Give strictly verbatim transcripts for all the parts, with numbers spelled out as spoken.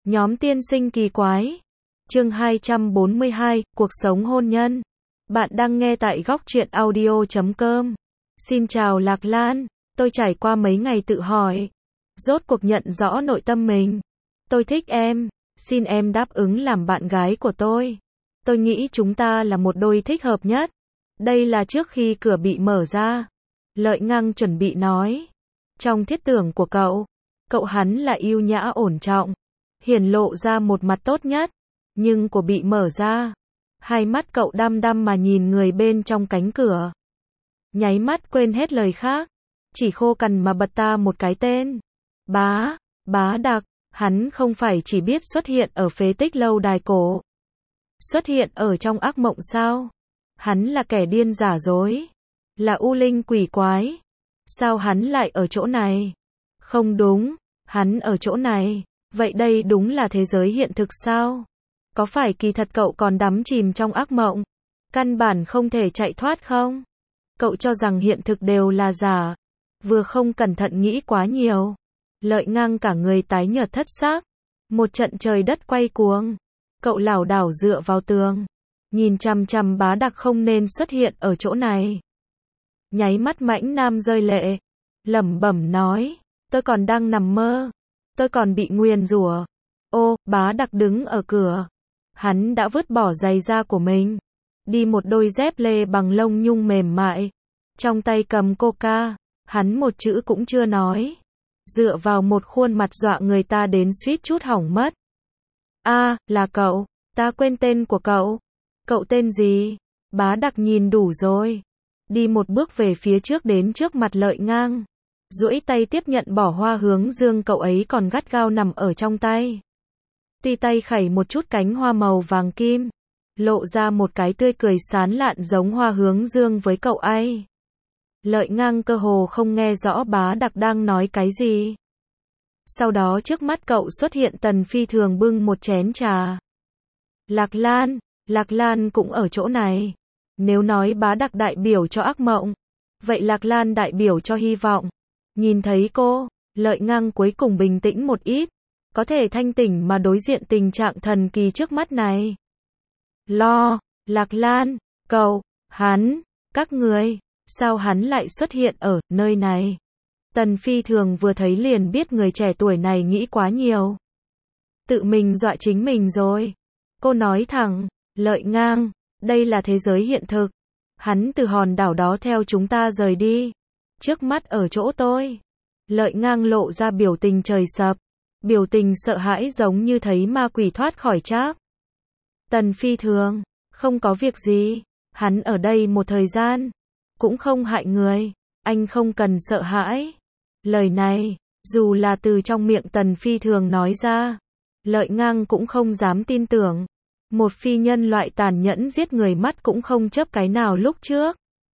Nhóm tiên sinh kỳ quái. Chương hai trăm bốn mươi hai, cuộc sống hôn nhân. Bạn đang nghe tại góc truyện audio chấm com. Xin chào Lạc Lan, tôi trải qua mấy ngày tự hỏi, rốt cuộc nhận rõ nội tâm mình. Tôi thích em, xin em đáp ứng làm bạn gái của tôi. Tôi nghĩ chúng ta là một đôi thích hợp nhất. Đây là trước khi cửa bị mở ra. Lợi Ngăng chuẩn bị nói. Trong thiết tưởng của cậu, cậu hắn là yêu nhã ổn trọng, hiển lộ ra một mặt tốt nhất, nhưng của bị mở ra, hai mắt cậu đăm đăm mà nhìn người bên trong cánh cửa. Nháy mắt quên hết lời khác, chỉ khô cằn mà bật ta một cái tên. Bá, Bá Đặc, hắn không phải chỉ biết xuất hiện ở phế tích lâu đài cổ. Xuất hiện ở trong ác mộng sao? Hắn là kẻ điên giả dối, là u linh quỷ quái. Sao hắn lại ở chỗ này? Không đúng, hắn ở chỗ này. Vậy đây đúng là thế giới hiện thực sao? Có phải kỳ thật cậu còn đắm chìm trong ác mộng, căn bản không thể chạy thoát không? Cậu cho rằng hiện thực đều là giả, vừa không cẩn thận nghĩ quá nhiều. Lợi Ngăng cả người tái nhợt thất xác, một trận trời đất quay cuồng. Cậu lảo đảo dựa vào tường, nhìn chằm chằm Bá Đặc không nên xuất hiện ở chỗ này. Nháy mắt mãnh nam rơi lệ, lẩm bẩm nói, tôi còn đang nằm mơ, tôi còn bị nguyền rủa. Ô, Bá Đặc đứng ở cửa, hắn đã vứt bỏ giày da của mình, đi một đôi dép lê bằng lông nhung mềm mại, trong tay cầm coca, hắn một chữ cũng chưa nói, dựa vào một khuôn mặt dọa người ta đến suýt chút hỏng mất. A, à, là cậu, ta quên tên của cậu. Cậu tên gì? Bá Đặc nhìn đủ rồi, đi một bước về phía trước đến trước mặt Lợi Ngang, duỗi tay tiếp nhận bỏ hoa hướng dương cậu ấy còn gắt gao nằm ở trong tay. Tuy tay khẩy một chút cánh hoa màu vàng kim, lộ ra một cái tươi cười sán lạn giống hoa hướng dương với cậu ấy. Lợi Ngang cơ hồ không nghe rõ Bá Đặc đang nói cái gì. Sau đó trước mắt cậu xuất hiện Tần Phi Thường bưng một chén trà. Lạc Lan, Lạc Lan cũng ở chỗ này. Nếu nói Bá Đặc đại biểu cho ác mộng, vậy Lạc Lan đại biểu cho hy vọng. Nhìn thấy cô, Lợi Ngang cuối cùng bình tĩnh một ít, có thể thanh tỉnh mà đối diện tình trạng thần kỳ trước mắt này. Lo, Lạc Lan, cậu, hắn, các người, sao hắn lại xuất hiện ở nơi này? Tần Phi Thường vừa thấy liền biết người trẻ tuổi này nghĩ quá nhiều. Tự mình dọa chính mình rồi. Cô nói thẳng, Lợi Ngang, đây là thế giới hiện thực. Hắn từ hòn đảo đó theo chúng ta rời đi. Trước mắt ở chỗ tôi. Lợi Ngang lộ ra biểu tình trời sập. Biểu tình sợ hãi giống như thấy ma quỷ thoát khỏi trap. Tần Phi Thường, không có việc gì. Hắn ở đây một thời gian, cũng không hại người. Anh không cần sợ hãi. Lời này, dù là từ trong miệng Tần Phi Thường nói ra, Lợi Ngang cũng không dám tin tưởng. Một phi nhân loại tàn nhẫn giết người mắt cũng không chấp cái nào lúc trước.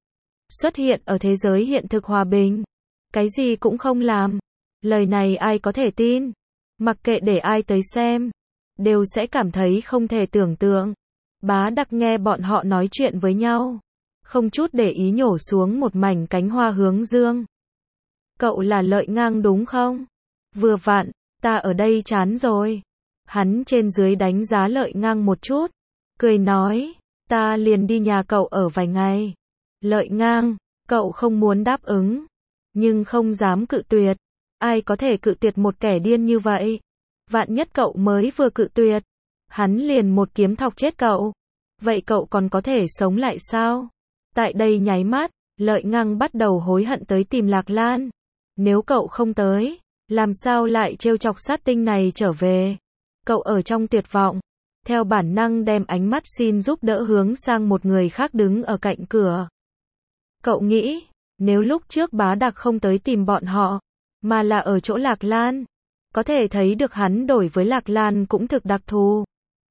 Xuất hiện ở thế giới hiện thực hòa bình. Cái gì cũng không làm. Lời này ai có thể tin. Mặc kệ để ai tới xem, đều sẽ cảm thấy không thể tưởng tượng. Bá Đặc nghe bọn họ nói chuyện với nhau, không chút để ý nhổ xuống một mảnh cánh hoa hướng dương. Cậu là Lợi Ngang đúng không? Vừa vặn, ta ở đây chán rồi. Hắn trên dưới đánh giá Lợi Ngang một chút, cười nói, ta liền đi nhà cậu ở vài ngày. Lợi Ngang, cậu không muốn đáp ứng, nhưng không dám cự tuyệt. Ai có thể cự tuyệt một kẻ điên như vậy? Vạn nhất cậu mới vừa cự tuyệt, hắn liền một kiếm thọc chết cậu. Vậy cậu còn có thể sống lại sao? Tại đây nháy mắt, Lợi Ngang bắt đầu hối hận tới tìm Lạc Lan. Nếu cậu không tới, làm sao lại trêu chọc sát tinh này trở về? Cậu ở trong tuyệt vọng, theo bản năng đem ánh mắt xin giúp đỡ hướng sang một người khác đứng ở cạnh cửa. Cậu nghĩ, nếu lúc trước Bá Đặc không tới tìm bọn họ, mà là ở chỗ Lạc Lan, có thể thấy được hắn đổi với Lạc Lan cũng thực đặc thù.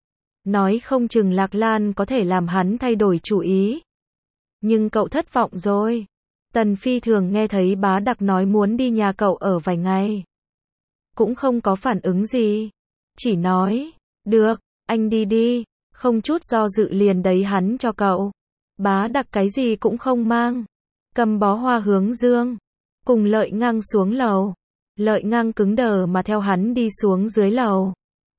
Nói không chừng Lạc Lan có thể làm hắn thay đổi chủ ý. Nhưng cậu thất vọng rồi. Tần Phi Thường nghe thấy Bá Đặc nói muốn đi nhà cậu ở vài ngày, cũng không có phản ứng gì, chỉ nói, được, anh đi đi, không chút do dự liền đấy hắn cho cậu. Bá Đặc cái gì cũng không mang, cầm bó hoa hướng dương, cùng Lợi Ngang xuống lầu. Lợi Ngang cứng đờ mà theo hắn đi xuống dưới lầu.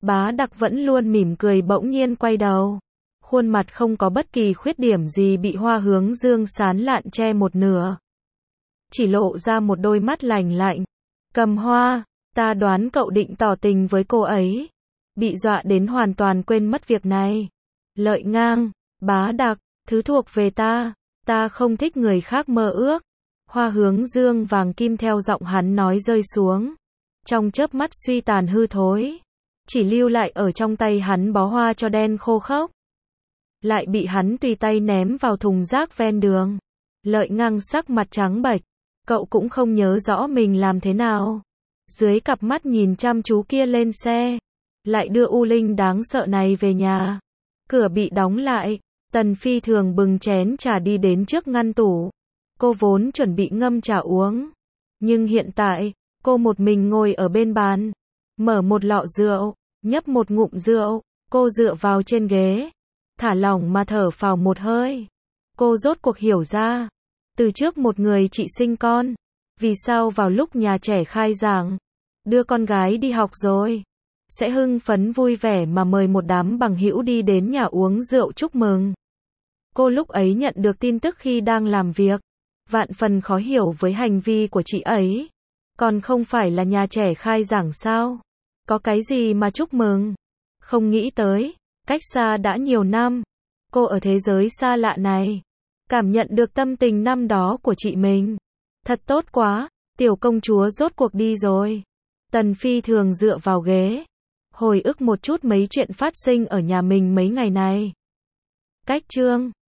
Bá Đặc vẫn luôn mỉm cười bỗng nhiên quay đầu. Khuôn mặt không có bất kỳ khuyết điểm gì bị Hoa Hướng Dương sán lạn che một nửa. Chỉ lộ ra một đôi mắt lạnh lạnh. Cầm Hoa, ta đoán cậu định tỏ tình với cô ấy. Bị dọa đến hoàn toàn quên mất việc này. Lợi ngang, Bá Đặc, thứ thuộc về ta, ta không thích người khác mơ ước. Hoa Hướng Dương vàng kim theo giọng hắn nói rơi xuống. Trong chớp mắt suy tàn hư thối. Chỉ lưu lại ở trong tay hắn bó hoa cho đen khô khốc. Lại bị hắn tùy tay ném vào thùng rác ven đường. Lợi ngang sắc mặt trắng bệch. Cậu cũng không nhớ rõ mình làm thế nào. Dưới cặp mắt nhìn chăm chú kia lên xe. Lại đưa U Linh đáng sợ này về nhà. Cửa bị đóng lại. Tần Phi Thường bừng chén trà đi đến trước ngăn tủ. Cô vốn chuẩn bị ngâm trà uống. Nhưng hiện tại, cô một mình ngồi ở bên bàn. Mở một lọ rượu, nhấp một ngụm rượu. Cô dựa vào trên ghế. Thả lỏng mà thở phào một hơi. Cô rốt cuộc hiểu ra. Từ trước một người chị sinh con. Vì sao vào lúc nhà trẻ khai giảng. Đưa con gái đi học rồi. Sẽ hưng phấn vui vẻ mà mời một đám bằng hữu đi đến nhà uống rượu chúc mừng. Cô lúc ấy nhận được tin tức khi đang làm việc. Vạn phần khó hiểu với hành vi của chị ấy. Còn không phải là nhà trẻ khai giảng sao? Có cái gì mà chúc mừng? Không nghĩ tới, cách xa đã nhiều năm. Cô ở thế giới xa lạ này. Cảm nhận được tâm tình năm đó của chị mình. Thật tốt quá, tiểu công chúa rốt cuộc đi rồi. Tần Phi Thường dựa vào ghế. Hồi ức một chút mấy chuyện phát sinh ở nhà mình mấy ngày này. Cách chương